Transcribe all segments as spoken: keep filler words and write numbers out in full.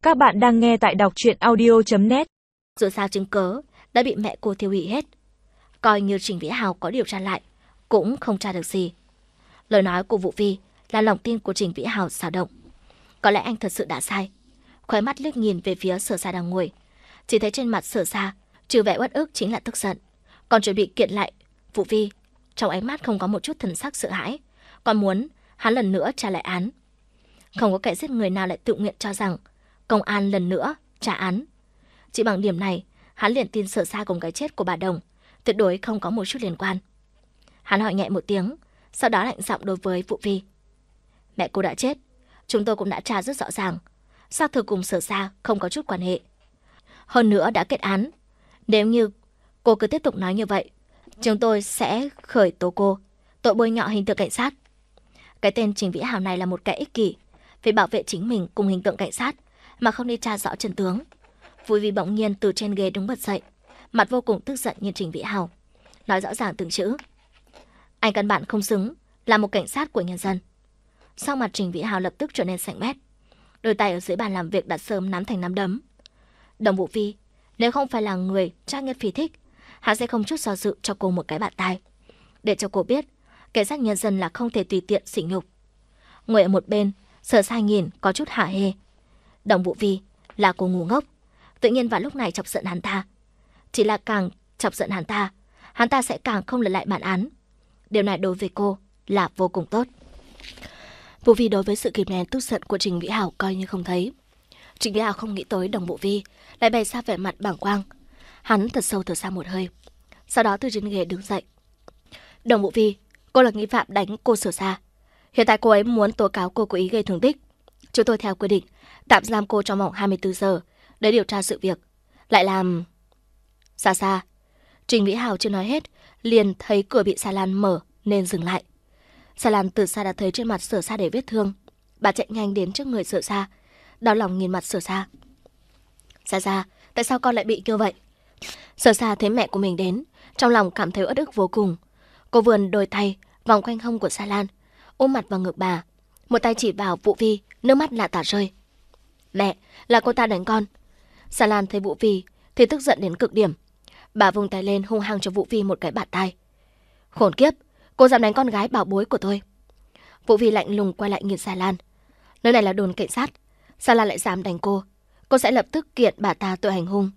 Các bạn đang nghe tại đọc truyện audio chấm net. Dù sao chứng cớ đã bị mẹ cô tiêu hủy hết. Coi như Trình Vĩ Hào có điều tra lại cũng không tra được gì. Lời nói của Vũ Vi là lòng tin của Trình Vĩ Hào xáo động. Có lẽ anh thật sự đã sai. Khóe mắt liếc nhìn về phía Sở Sa đang ngồi, chỉ thấy trên mặt Sở Sa trừ vẻ uất ức chính là tức giận. Còn chuẩn bị kiện lại Vũ Vi, trong ánh mắt không có một chút thần sắc sợ hãi, còn muốn hắn lần nữa trả lại án. Không có kẻ giết người nào lại tự nguyện cho rằng công an lần nữa trả án. Chỉ bằng điểm này, hắn liền tin Sở Sa cùng cái chết của bà Đồng tuyệt đối không có một chút liên quan. Hắn hỏi nhẹ một tiếng, sau đó lạnh giọng đối với Vũ Vi. Mẹ cô đã chết, chúng tôi cũng đã tra rất rõ ràng, xác thực cùng Sở Sa không có chút quan hệ. Hơn nữa đã kết án. Nếu như cô cứ tiếp tục nói như vậy, chúng tôi sẽ khởi tố cô tội bôi nhọ hình tượng cảnh sát. Cái tên Trình Vĩ Hào này là một kẻ ích kỷ, vì bảo vệ chính mình cùng hình tượng cảnh sát mà không đi tra rõ chân tướng. Vũ Vi bỗng nhiên từ trên ghế đứng bật dậy, mặt vô cùng tức giận nhìn Trình Vĩ Hào, nói rõ ràng từng chữ. Anh căn bản không xứng là một cảnh sát của nhân dân. Sau mặt Trình Vĩ Hào lập tức trở nên xanh mét, đôi tay ở dưới bàn làm việc đã sớm nắm thành nắm đấm. Đồng Vũ Vi, nếu không phải là người Trác Nhất Phi thích, hắn sẽ không chút do dự cho cô một cái bạt tai, để cho cô biết cảnh sát nhân dân là không thể tùy tiện sỉ nhục. Ngồi ở một bên, Sở Sa nhìn có chút hả hê. Đồng Vũ Vi là cô ngu ngốc, tự nhiên vào lúc này chọc giận hắn ta. Chỉ là càng chọc giận hắn ta, hắn ta sẽ càng không lần lại bản án. Điều này đối với cô là vô cùng tốt. Vũ Vi đối với sự kìm nén tức giận của Trình Vĩ Hào coi như không thấy. Trình Vĩ Hào không nghĩ tới Đồng Vũ Vi lại bày ra vẻ mặt bàng quang. Hắn thật sâu thở ra một hơi, sau đó từ trên ghế đứng dậy. Đồng Vũ Vi, cô là nghi phạm đánh cô Sở Sa. Hiện tại cô ấy muốn tố cáo cô cố ý gây thương tích. Chúng tôi theo quy định tạm giam cô trong vòng hai mươi tư giờ để điều tra sự việc. Lại làm... Sa Sa. Trình Vĩ Hào chưa nói hết, liền thấy cửa bị Sa Lan mở nên dừng lại. Sa Lan từ xa đã thấy trên mặt Sở Sa để vết thương. Bà chạy nhanh đến trước người Sở Sa, đau lòng nhìn mặt Sở Sa. Sa Sa, tại sao con lại bị như vậy? Sở Sa thấy mẹ của mình đến, trong lòng cảm thấy uất ức vô cùng. Cô vươn đôi tay vòng quanh hông của Sa Lan, ôm mặt vào ngực bà, một tay chỉ vào Vũ Vi, nước mắt lạ tả rơi. Mẹ, là cô ta đánh con. Sa Lan thấy Vũ Vi thì tức giận đến cực điểm. Bà vung tay lên hung hăng cho Vũ Vi một cái bạt tai. Khốn kiếp, cô dám đánh con gái bảo bối của tôi. Vũ Vi lạnh lùng quay lại nhìn Sa Lan. Nơi này là đồn cảnh sát, Sa Lan lại dám đánh cô, cô sẽ lập tức kiện bà ta tội hành hung.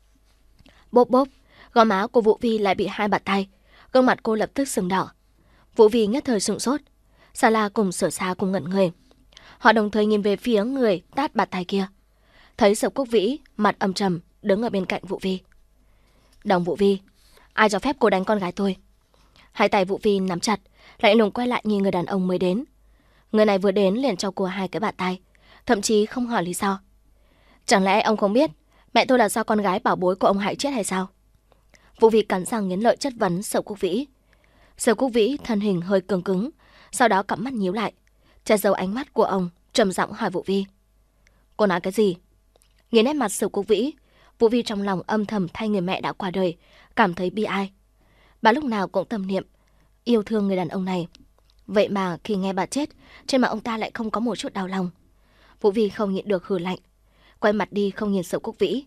Bốp bốp, gò má của Vũ Vi lại bị hai bạt tay, gương mặt cô lập tức sưng đỏ. Vũ Vi nhất thời sửng sốt. Sa La cùng Sở Sa cùng ngẩn người. Họ đồng thời nhìn về phía người tát bạt tay kia, thấy Sở Quốc Vĩ mặt âm trầm đứng ở bên cạnh Vũ Vi. Đồng Vũ Vi, ai cho phép cô đánh con gái tôi? Hai tay Vũ Vi nắm chặt, lại lùng quay lại nhìn người đàn ông mới đến. Người này vừa đến liền cho cô hai cái bạt tay, thậm chí không hỏi lý do. Chẳng lẽ ông không biết mẹ tôi là do con gái bảo bối của ông hại chết hay sao? Vũ Vi cắn răng nghiến lợi chất vấn Sở Quốc Vĩ. Sở Quốc Vĩ thân hình hơi cứng cứng, sau đó cặp mắt nhíu lại, che giấu ánh mắt của ông, trầm giọng hỏi Vũ Vi. Cô nói cái gì? Nhìn nét mặt Sở Quốc Vĩ, Vũ Vi trong lòng âm thầm thay người mẹ đã qua đời, cảm thấy bi ai. Bà lúc nào cũng tâm niệm yêu thương người đàn ông này, vậy mà khi nghe bà chết, trên mặt ông ta lại không có một chút đau lòng. Vũ Vi không nhịn được hừ lạnh, quay mặt đi không nhìn Sở Quốc Vĩ.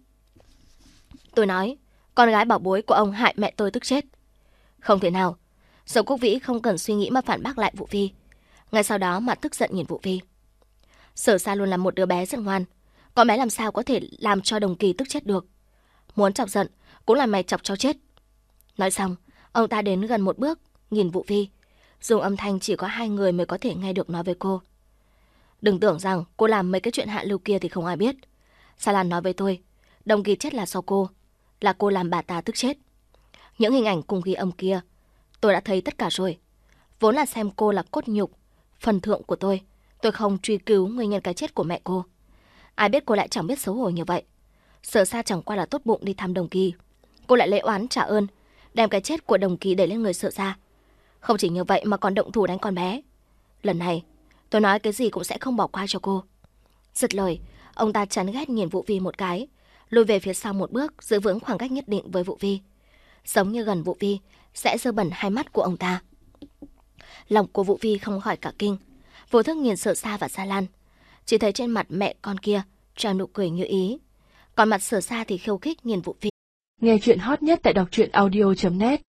Tôi nói, con gái bảo bối của ông hại mẹ tôi tức chết. Không thể nào. Sở Quốc Vĩ không cần suy nghĩ mà phản bác lại Vũ Vi. Ngay sau đó mặt tức giận nhìn Vũ Vi. Sở Sa luôn là một đứa bé rất ngoan, con bé làm sao có thể làm cho Đồng Kỳ tức chết được. Muốn chọc giận cũng là mày chọc cho chết. Nói xong, ông ta đến gần một bước, nhìn Vũ Vi, dùng âm thanh chỉ có hai người mới có thể nghe được nói với cô. Đừng tưởng rằng cô làm mấy cái chuyện hạ lưu kia thì không ai biết. Sa Lan nói với tôi, Đồng Kỳ chết là do cô, là cô làm bà ta tức chết. Những hình ảnh cùng ghi âm kia, tôi đã thấy tất cả rồi. Vốn là xem cô là cốt nhục, phần thượng của tôi, tôi không truy cứu nguyên nhân cái chết của mẹ cô. Ai biết cô lại chẳng biết xấu hổ như vậy. Sở Sa chẳng qua là tốt bụng đi thăm Đồng Kỳ, cô lại lễ oán trả ơn, đem cái chết của Đồng Kỳ đẩy lên người Sở Sa. Không chỉ như vậy mà còn động thủ đánh con bé. Lần này, tôi nói cái gì cũng sẽ không bỏ qua cho cô. Dứt lời, ông ta chán ghét nhìn Vũ Vi một cái, lùi về phía sau một bước, giữ vững khoảng cách nhất định với Vũ Vi, giống như gần Vũ Vi sẽ dơ bẩn hai mắt của ông ta. Lòng của Vũ Vi không khỏi cả kinh, vô thức nhìn Sở Sa và Sa Lan, chỉ thấy trên mặt mẹ con kia trao nụ cười như ý. Còn mặt Sở Sa thì khiêu khích nhìn Vũ Phi. Nghe chuyện hot nhất tại đọc truyện audio chấm net.